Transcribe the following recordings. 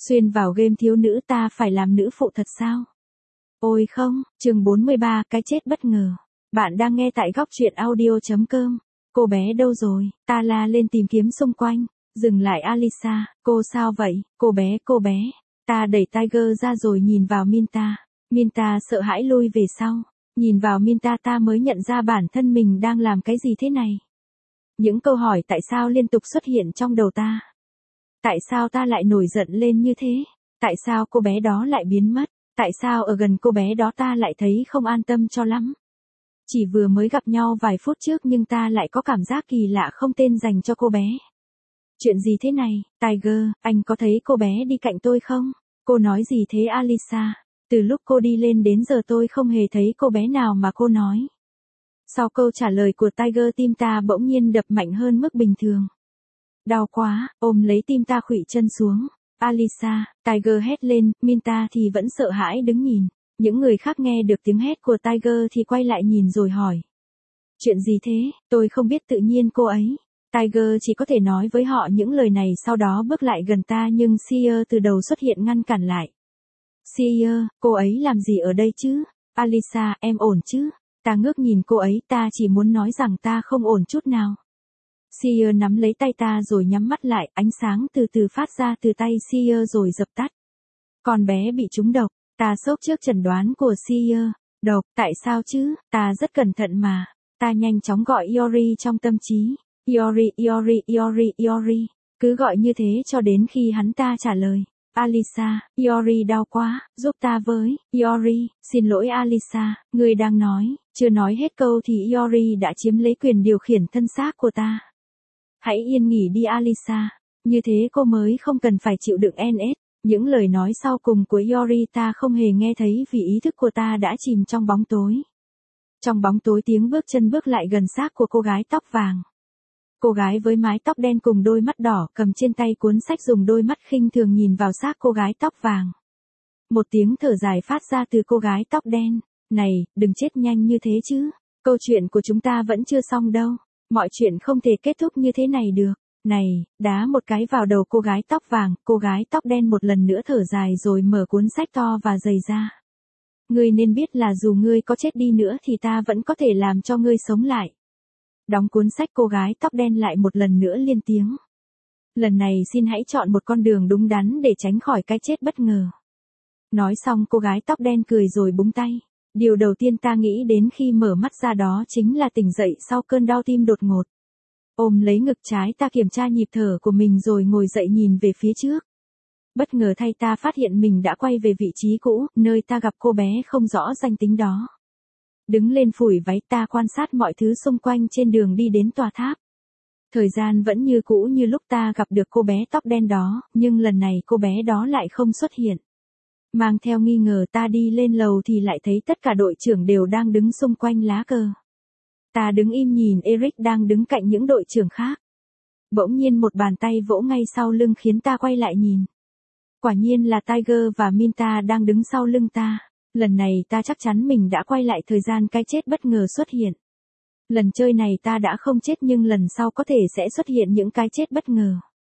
Xuyên vào game thiếu nữ ta phải làm nữ phụ thật sao? Ôi không, chương 43, cái chết bất ngờ. Bạn đang nghe tại góc truyện audio.com. Cô bé đâu rồi? Ta la lên tìm kiếm xung quanh. Dừng lại Alisa, cô sao vậy? Cô bé. Ta đẩy Tiger ra rồi nhìn vào Minta. Minta sợ hãi lui về sau. Nhìn vào Minta ta mới nhận ra bản thân mình đang làm cái gì thế này. Những câu hỏi tại sao liên tục xuất hiện trong đầu ta. Tại sao ta lại nổi giận lên như thế? Tại sao cô bé đó lại biến mất? Tại sao ở gần cô bé đó ta lại thấy không an tâm cho lắm? Chỉ vừa mới gặp nhau vài phút trước nhưng ta lại có cảm giác kỳ lạ không tên dành cho cô bé. Chuyện gì thế này, Tiger, anh có thấy cô bé đi cạnh tôi không? Cô nói gì thế Alisa? Từ lúc cô đi lên đến giờ tôi không hề thấy cô bé nào mà cô nói. Sau câu trả lời của Tiger tim ta bỗng nhiên đập mạnh hơn mức bình thường. Đau quá, ôm lấy tim ta khuỵu chân xuống. Alisa, Tiger hét lên, Minta thì vẫn sợ hãi đứng nhìn. Những người khác nghe được tiếng hét của Tiger thì quay lại nhìn rồi hỏi. Chuyện gì thế, tôi không biết tự nhiên cô ấy. Tiger chỉ có thể nói với họ những lời này sau đó bước lại gần ta nhưng Seer từ đầu xuất hiện ngăn cản lại. Seer, cô ấy làm gì ở đây chứ? Alisa, em ổn chứ? Ta ngước nhìn cô ấy, ta chỉ muốn nói rằng ta không ổn chút nào. Seer nắm lấy tay ta rồi nhắm mắt lại, ánh sáng từ từ phát ra từ tay Seer rồi dập tắt. Con bé bị trúng độc, ta sốc trước chẩn đoán của Seer. Độc, tại sao chứ, ta rất cẩn thận mà. Ta nhanh chóng gọi Iori trong tâm trí. Iori. Cứ gọi như thế cho đến khi hắn ta trả lời. Alisa, Iori đau quá, giúp ta với. Iori, xin lỗi Alisa, người đang nói. Chưa nói hết câu thì Iori đã chiếm lấy quyền điều khiển thân xác của ta. Hãy yên nghỉ đi Alisa, như thế cô mới không cần phải chịu đựng NS. Những lời nói sau cùng của Iori ta không hề nghe thấy vì ý thức của ta đã chìm trong bóng tối. Trong bóng tối tiếng bước chân bước lại gần xác của cô gái tóc vàng. Cô gái với mái tóc đen cùng đôi mắt đỏ cầm trên tay cuốn sách dùng đôi mắt khinh thường nhìn vào xác cô gái tóc vàng. Một tiếng thở dài phát ra từ cô gái tóc đen. Này, đừng chết nhanh như thế chứ. Câu chuyện của chúng ta vẫn chưa xong đâu. Mọi chuyện không thể kết thúc như thế này được. Này, đá một cái vào đầu cô gái tóc vàng, cô gái tóc đen một lần nữa thở dài rồi mở cuốn sách to và dày ra. Ngươi nên biết là dù ngươi có chết đi nữa thì ta vẫn có thể làm cho ngươi sống lại. Đóng cuốn sách cô gái tóc đen lại một lần nữa liên tiếng. Lần này xin hãy chọn một con đường đúng đắn để tránh khỏi cái chết bất ngờ. Nói xong cô gái tóc đen cười rồi búng tay. Điều đầu tiên ta nghĩ đến khi mở mắt ra đó chính là tỉnh dậy sau cơn đau tim đột ngột. Ôm lấy ngực trái ta kiểm tra nhịp thở của mình rồi ngồi dậy nhìn về phía trước. Bất ngờ thay ta phát hiện mình đã quay về vị trí cũ, nơi ta gặp cô bé không rõ danh tính đó. Đứng lên phủi váy ta quan sát mọi thứ xung quanh trên đường đi đến tòa tháp. Thời gian vẫn như cũ như lúc ta gặp được cô bé tóc đen đó, nhưng lần này cô bé đó lại không xuất hiện. Mang theo nghi ngờ ta đi lên lầu thì lại thấy tất cả đội trưởng đều đang đứng xung quanh lá cờ. Ta đứng im nhìn Eric đang đứng cạnh những đội trưởng khác. Bỗng nhiên một bàn tay vỗ ngay sau lưng khiến ta quay lại nhìn. Quả nhiên là Tiger và Minta đang đứng sau lưng ta. Lần này ta chắc chắn mình đã quay lại thời gian cái chết bất ngờ xuất hiện. Lần chơi này ta đã không chết nhưng lần sau có thể sẽ xuất hiện những cái chết bất ngờ.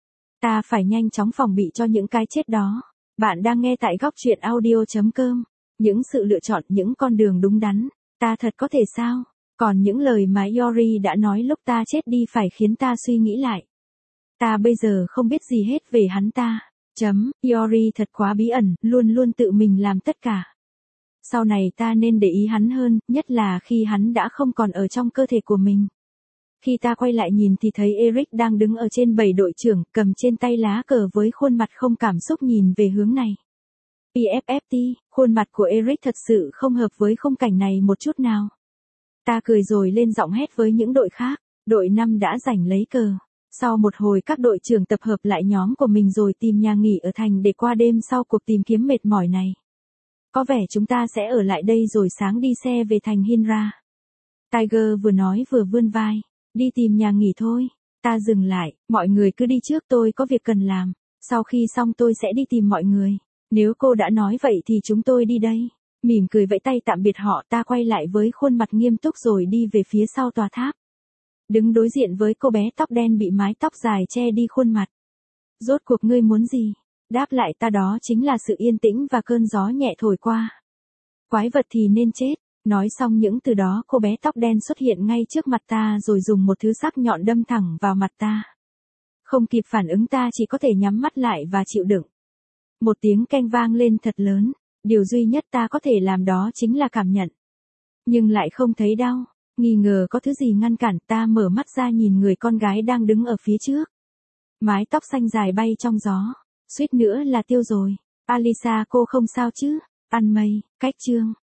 Ta phải nhanh chóng phòng bị cho những cái chết đó. Bạn đang nghe tại góc truyện audio.com. Những sự lựa chọn những con đường đúng đắn. Ta thật có thể sao? Còn những lời mà Iori đã nói lúc ta chết đi phải khiến ta suy nghĩ lại. Ta bây giờ không biết gì hết về hắn ta. Iori thật quá bí ẩn, luôn luôn tự mình làm tất cả. Sau này ta nên để ý hắn hơn, nhất là khi hắn đã không còn ở trong cơ thể của mình. Khi ta quay lại nhìn thì thấy Eric đang đứng ở trên bầy đội trưởng, cầm trên tay lá cờ với khuôn mặt không cảm xúc nhìn về hướng này. PFFT, khuôn mặt của Eric thật sự không hợp với khung cảnh này một chút nào. Ta cười rồi lên giọng hét với những đội khác, đội 5 đã giành lấy cờ. Sau một hồi các đội trưởng tập hợp lại nhóm của mình rồi tìm nhà nghỉ ở thành để qua đêm sau cuộc tìm kiếm mệt mỏi này. Có vẻ chúng ta sẽ ở lại đây rồi sáng đi xe về thành Hinra. Tiger vừa nói vừa vươn vai. Đi tìm nhà nghỉ thôi. Ta dừng lại, mọi người cứ đi trước tôi có việc cần làm. Sau khi xong tôi sẽ đi tìm mọi người. Nếu cô đã nói vậy thì chúng tôi đi đây. Mỉm cười vẫy tay tạm biệt họ ta quay lại với khuôn mặt nghiêm túc rồi đi về phía sau tòa tháp. Đứng đối diện với cô bé tóc đen bị mái tóc dài che đi khuôn mặt. Rốt cuộc ngươi muốn gì? Đáp lại ta đó chính là sự yên tĩnh và cơn gió nhẹ thổi qua. Quái vật thì nên chết. Nói xong những từ đó, cô bé tóc đen xuất hiện ngay trước mặt ta rồi dùng một thứ sắc nhọn đâm thẳng vào mặt ta. Không kịp phản ứng ta chỉ có thể nhắm mắt lại và chịu đựng. Một tiếng keng vang lên thật lớn. Điều duy nhất ta có thể làm đó chính là cảm nhận. Nhưng lại không thấy đau. Nghi ngờ có thứ gì ngăn cản, ta mở mắt ra nhìn người con gái đang đứng ở phía trước. Mái tóc xanh dài bay trong gió. Suýt nữa là tiêu rồi. Alisa, cô không sao chứ? Ăn mây, cách chương.